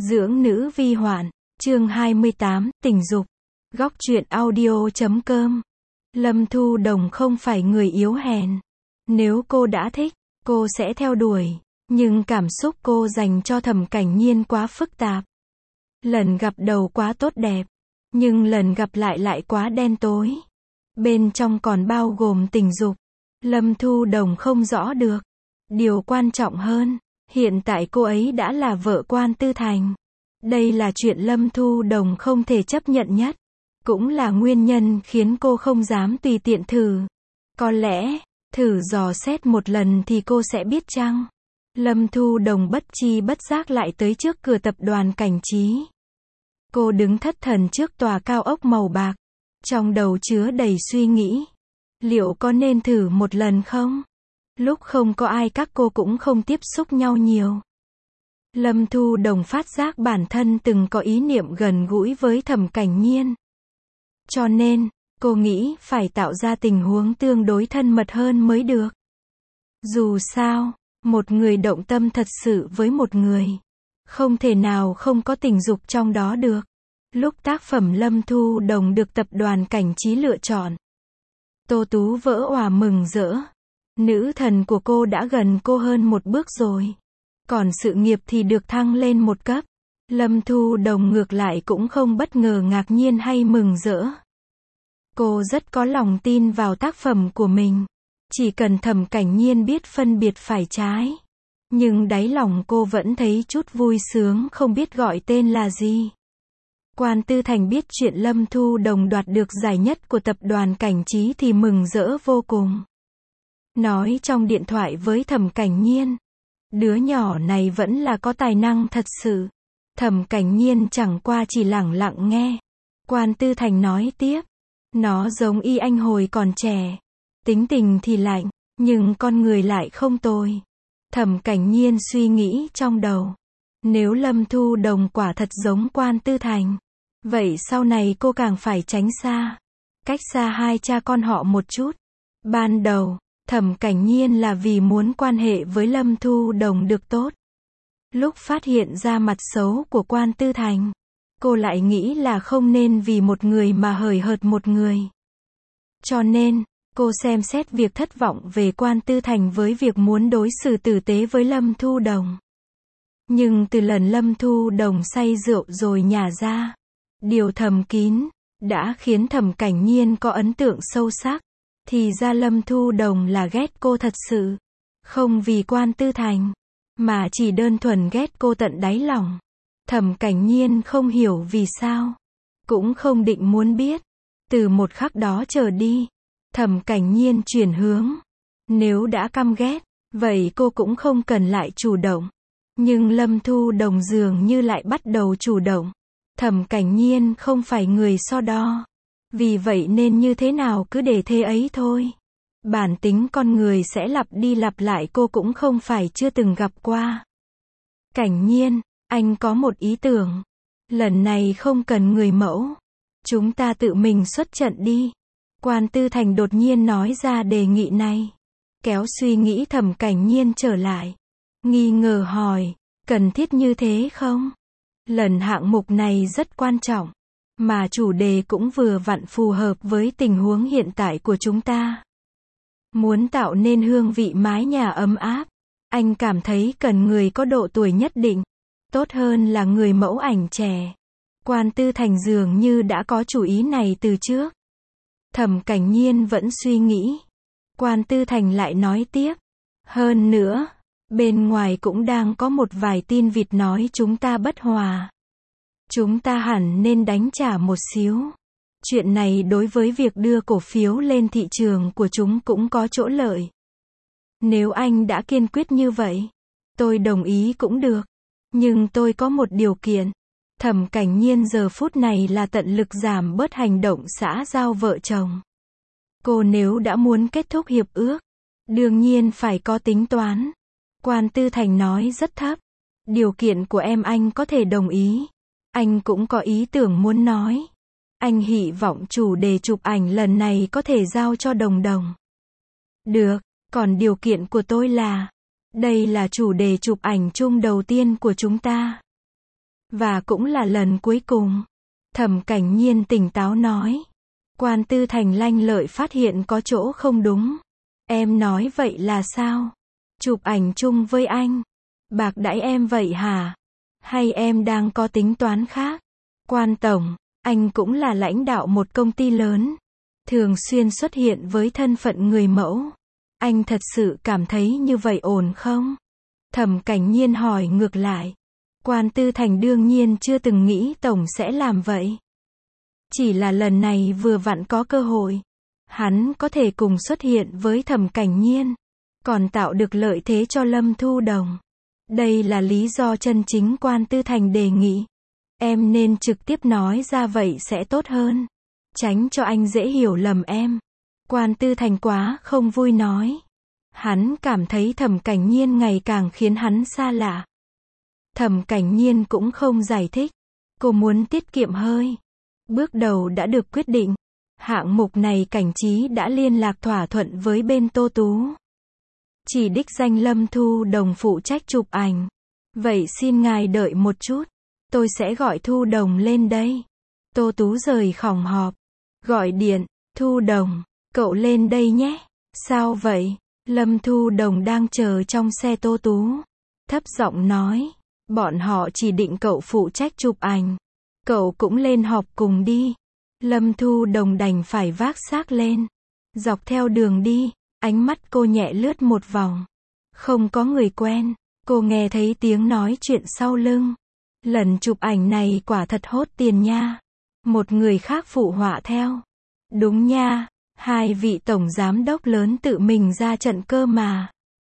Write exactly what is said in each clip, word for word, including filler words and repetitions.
Dưỡng nữ vi hoạn, chương hai mươi tám, tình dục. Góc truyện audio chấm com. Lâm Thu Đồng không phải người yếu hèn. Nếu cô đã thích, cô sẽ theo đuổi. Nhưng cảm xúc cô dành cho Thẩm Cảnh Nhiên quá phức tạp. Lần gặp đầu quá tốt đẹp, nhưng lần gặp lại lại quá đen tối. Bên trong còn bao gồm tình dục. Lâm Thu Đồng không rõ được. Điều quan trọng hơn, hiện tại cô ấy đã là vợ Quan Tư Thành. Đây là chuyện Lâm Thu Đồng không thể chấp nhận nhất. Cũng là nguyên nhân khiến cô không dám tùy tiện thử. Có lẽ, thử dò xét một lần thì cô sẽ biết chăng? Lâm Thu Đồng bất chi bất giác lại tới trước cửa tập đoàn Cảnh Trí. Cô đứng thất thần trước tòa cao ốc màu bạc. Trong đầu chứa đầy suy nghĩ. Liệu có nên thử một lần không? Lúc không có ai các cô cũng không tiếp xúc nhau nhiều. Lâm Thu Đồng phát giác bản thân từng có ý niệm gần gũi với Thẩm Cảnh Nhiên. Cho nên, cô nghĩ phải tạo ra tình huống tương đối thân mật hơn mới được. Dù sao, một người động tâm thật sự với một người, không thể nào không có tình dục trong đó được. Lúc tác phẩm Lâm Thu Đồng được tập đoàn Cảnh Trí lựa chọn, Tô Tú vỡ òa mừng rỡ. Nữ thần của cô đã gần cô hơn một bước rồi. Còn sự nghiệp thì được thăng lên một cấp. Lâm Thu Đồng ngược lại cũng không bất ngờ ngạc nhiên hay mừng rỡ. Cô rất có lòng tin vào tác phẩm của mình. Chỉ cần Thẩm Cảnh Nhiên biết phân biệt phải trái. Nhưng đáy lòng cô vẫn thấy chút vui sướng không biết gọi tên là gì. Quan Tư Thành biết chuyện Lâm Thu Đồng đoạt được giải nhất của tập đoàn Cảnh Trí thì mừng rỡ vô cùng. Nói trong điện thoại với Thẩm Cảnh Nhiên, đứa nhỏ này vẫn là có tài năng thật sự. Thẩm Cảnh Nhiên chẳng qua chỉ lẳng lặng nghe. Quan Tư Thành nói tiếp, nó giống y anh hồi còn trẻ. Tính tình thì lạnh, nhưng con người lại không tồi. Thẩm Cảnh Nhiên suy nghĩ trong đầu. Nếu Lâm Thu Đồng quả thật giống Quan Tư Thành, vậy sau này cô càng phải tránh xa. Cách xa hai cha con họ một chút. Ban đầu, Thẩm Cảnh Nhiên là vì muốn quan hệ với Lâm Thu Đồng được tốt. Lúc phát hiện ra mặt xấu của Quan Tư Thành, cô lại nghĩ là không nên vì một người mà hời hợt một người. Cho nên, cô xem xét việc thất vọng về Quan Tư Thành với việc muốn đối xử tử tế với Lâm Thu Đồng. Nhưng từ lần Lâm Thu Đồng say rượu rồi nhả ra, điều thầm kín, đã khiến Thẩm Cảnh Nhiên có ấn tượng sâu sắc. Thì ra Lâm Thu Đồng là ghét cô thật sự. Không vì Quan Tư Thành, mà chỉ đơn thuần ghét cô tận đáy lòng. Thẩm Cảnh Nhiên không hiểu vì sao. Cũng không định muốn biết. Từ một khắc đó trở đi, Thẩm Cảnh Nhiên chuyển hướng. Nếu đã căm ghét, vậy cô cũng không cần lại chủ động. Nhưng Lâm Thu Đồng dường như lại bắt đầu chủ động. Thẩm Cảnh Nhiên không phải người so đo. Vì vậy nên như thế nào cứ để thế ấy thôi. Bản tính con người sẽ lặp đi lặp lại cô cũng không phải chưa từng gặp qua. Cảnh Nhiên, anh có một ý tưởng. Lần này không cần người mẫu. Chúng ta tự mình xuất trận đi. Quan Tư Thành đột nhiên nói ra đề nghị này. Kéo suy nghĩ Thẩm Cảnh Nhiên trở lại. Nghi ngờ hỏi, cần thiết như thế không? Lần hạng mục này rất quan trọng. Mà chủ đề cũng vừa vặn phù hợp với tình huống hiện tại của chúng ta. Muốn tạo nên hương vị mái nhà ấm áp, anh cảm thấy cần người có độ tuổi nhất định. Tốt hơn là người mẫu ảnh trẻ. Quan Tư Thành dường như đã có chủ ý này từ trước. Thẩm Cảnh Nhiên vẫn suy nghĩ. Quan Tư Thành lại nói tiếp. Hơn nữa, bên ngoài cũng đang có một vài tin vịt nói chúng ta bất hòa. Chúng ta hẳn nên đánh trả một xíu. Chuyện này đối với việc đưa cổ phiếu lên thị trường của chúng cũng có chỗ lợi. Nếu anh đã kiên quyết như vậy, tôi đồng ý cũng được. Nhưng tôi có một điều kiện. Thẩm Cảnh Nhiên giờ phút này là tận lực giảm bớt hành động xã giao vợ chồng. Cô nếu đã muốn kết thúc hiệp ước, đương nhiên phải có tính toán. Quan Tư Thành nói rất thấp. Điều kiện của em anh có thể đồng ý. Anh cũng có ý tưởng muốn nói. Anh hy vọng chủ đề chụp ảnh lần này có thể giao cho Đồng Đồng. Được, còn điều kiện của tôi là, đây là chủ đề chụp ảnh chung đầu tiên của chúng ta. Và cũng là lần cuối cùng. Thẩm Cảnh Nhiên tỉnh táo nói. Quan Tư Thành lanh lợi phát hiện có chỗ không đúng. Em nói vậy là sao? Chụp ảnh chung với anh. Bạc đãi em vậy hả? Hay em đang có tính toán khác? Quan Tổng, anh cũng là lãnh đạo một công ty lớn. Thường xuyên xuất hiện với thân phận người mẫu. Anh thật sự cảm thấy như vậy ổn không? Thẩm Cảnh Nhiên hỏi ngược lại. Quan Tư Thành đương nhiên chưa từng nghĩ Tổng sẽ làm vậy. Chỉ là lần này vừa vặn có cơ hội. Hắn có thể cùng xuất hiện với Thẩm Cảnh Nhiên. Còn tạo được lợi thế cho Lâm Thu Đồng. Đây là lý do chân chính Quan Tư Thành đề nghị. Em nên trực tiếp nói ra vậy sẽ tốt hơn. Tránh cho anh dễ hiểu lầm em. Quan Tư Thành quá không vui nói. Hắn cảm thấy Thẩm Cảnh Nhiên ngày càng khiến hắn xa lạ. Thẩm Cảnh Nhiên cũng không giải thích. Cô muốn tiết kiệm hơi. Bước đầu đã được quyết định. Hạng mục này Cảnh Trí đã liên lạc thỏa thuận với bên Tô Tú. Chỉ đích danh Lâm Thu Đồng phụ trách chụp ảnh. Vậy xin ngài đợi một chút. Tôi sẽ gọi Thu Đồng lên đây. Tô Tú rời phòng họp. Gọi điện. Thu Đồng, cậu lên đây nhé. Sao vậy? Lâm Thu Đồng đang chờ trong xe Tô Tú. Thấp giọng nói. Bọn họ chỉ định cậu phụ trách chụp ảnh. Cậu cũng lên họp cùng đi. Lâm Thu Đồng đành phải vác xác lên. Dọc theo đường đi, ánh mắt cô nhẹ lướt một vòng. Không có người quen. Cô nghe thấy tiếng nói chuyện sau lưng. Lần chụp ảnh này quả thật hốt tiền nha. Một người khác phụ họa theo. Đúng nha, hai vị tổng giám đốc lớn tự mình ra trận cơ mà.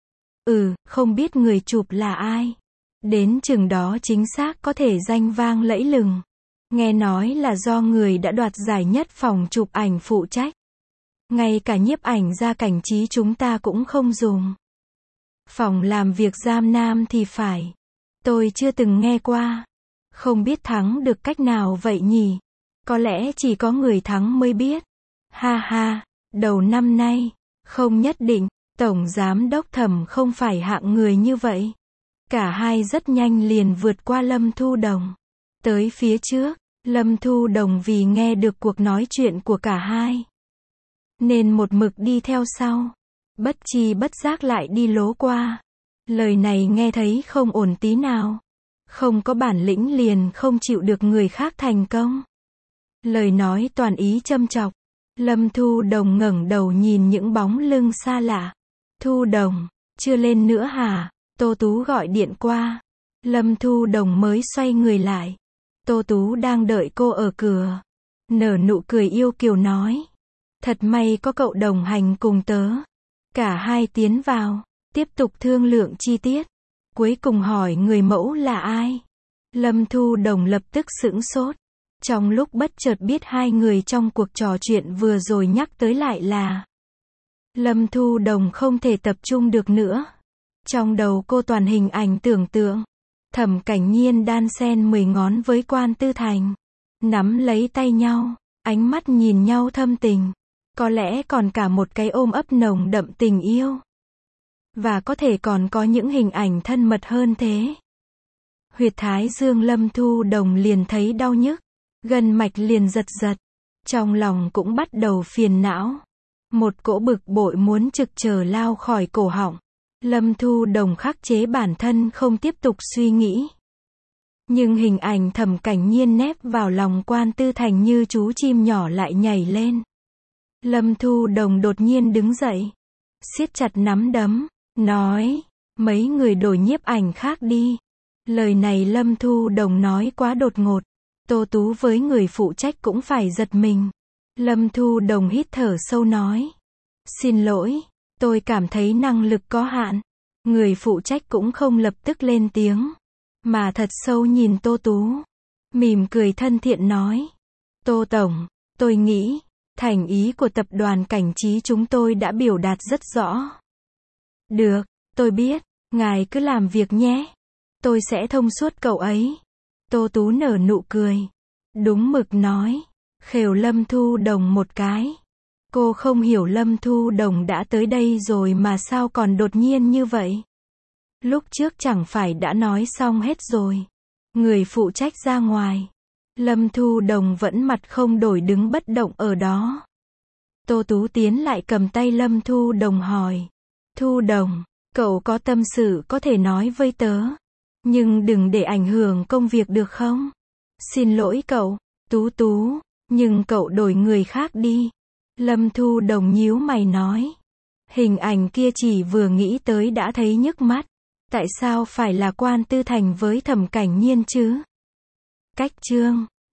Ừ, không biết người chụp là ai. Đến chừng đó chính xác có thể danh vang lẫy lừng. Nghe nói là do người đã đoạt giải nhất phòng chụp ảnh phụ trách. Ngay cả nhiếp ảnh gia Cảnh Trí chúng ta cũng không dùng. Phòng làm việc Giam Nam thì phải. Tôi chưa từng nghe qua. Không biết thắng được cách nào vậy nhỉ? Có lẽ chỉ có người thắng mới biết. Ha ha, đầu năm nay, không nhất định, Tổng Giám Đốc Thẩm không phải hạng người như vậy. Cả hai rất nhanh liền vượt qua Lâm Thu Đồng. Tới phía trước, Lâm Thu Đồng vì nghe được cuộc nói chuyện của cả hai. Nên một mực đi theo sau. Bất chi bất giác lại đi lố qua. Lời này nghe thấy không ổn tí nào. Không có bản lĩnh liền không chịu được người khác thành công. Lời nói toàn ý châm chọc. Lâm Thu Đồng ngẩng đầu nhìn những bóng lưng xa lạ. Thu Đồng, chưa lên nữa hả? Tô Tú gọi điện qua. Lâm Thu Đồng mới xoay người lại. Tô Tú đang đợi cô ở cửa. Nở nụ cười yêu kiều nói. Thật may có cậu đồng hành cùng tớ. Cả hai tiến vào. Tiếp tục thương lượng chi tiết. Cuối cùng hỏi người mẫu là ai? Lâm Thu Đồng lập tức sững sốt. Trong lúc bất chợt biết hai người trong cuộc trò chuyện vừa rồi nhắc tới lại là. Lâm Thu Đồng không thể tập trung được nữa. Trong đầu cô toàn hình ảnh tưởng tượng. Thẩm Cảnh Nhiên đan xen mười ngón với Quan Tư Thành. Nắm lấy tay nhau, ánh mắt nhìn nhau thâm tình. Có lẽ còn cả một cái ôm ấp nồng đậm tình yêu. Và có thể còn có những hình ảnh thân mật hơn thế. Huyệt thái dương Lâm Thu Đồng liền thấy đau nhức. Gân mạch liền giật giật. Trong lòng cũng bắt đầu phiền não. Một cỗ bực bội muốn trực chờ lao khỏi cổ họng. Lâm Thu Đồng khắc chế bản thân không tiếp tục suy nghĩ. Nhưng hình ảnh Thẩm Cảnh Nhiên nép vào lòng Quan Tư Thành như chú chim nhỏ lại nhảy lên. Lâm Thu Đồng đột nhiên đứng dậy. Siết chặt nắm đấm. Nói. Mấy người đổi nhiếp ảnh khác đi. Lời này Lâm Thu Đồng nói quá đột ngột. Tô Tú với người phụ trách cũng phải giật mình. Lâm Thu Đồng hít thở sâu nói. Xin lỗi. Tôi cảm thấy năng lực có hạn. Người phụ trách cũng không lập tức lên tiếng. Mà thật sâu nhìn Tô Tú. Mỉm cười thân thiện nói. Tô Tổng, tôi nghĩ, thành ý của tập đoàn Cảnh Trí chúng tôi đã biểu đạt rất rõ. Được, tôi biết, ngài cứ làm việc nhé. Tôi sẽ thông suốt cậu ấy. Tô Tú nở nụ cười. Đúng mực nói. Khều Lâm Thu Đồng một cái. Cô không hiểu Lâm Thu Đồng đã tới đây rồi mà sao còn đột nhiên như vậy. Lúc trước chẳng phải đã nói xong hết rồi. Người phụ trách ra ngoài. Lâm Thu Đồng vẫn mặt không đổi đứng bất động ở đó. Tô Tú tiến lại cầm tay Lâm Thu Đồng hỏi. Thu Đồng, cậu có tâm sự có thể nói với tớ. Nhưng đừng để ảnh hưởng công việc được không? Xin lỗi cậu, Tú Tú, nhưng cậu đổi người khác đi. Lâm Thu Đồng nhíu mày nói. Hình ảnh kia chỉ vừa nghĩ tới đã thấy nhức mắt. Tại sao phải là Quan Tư Thành với Thẩm Cảnh Nhiên chứ? Cách chương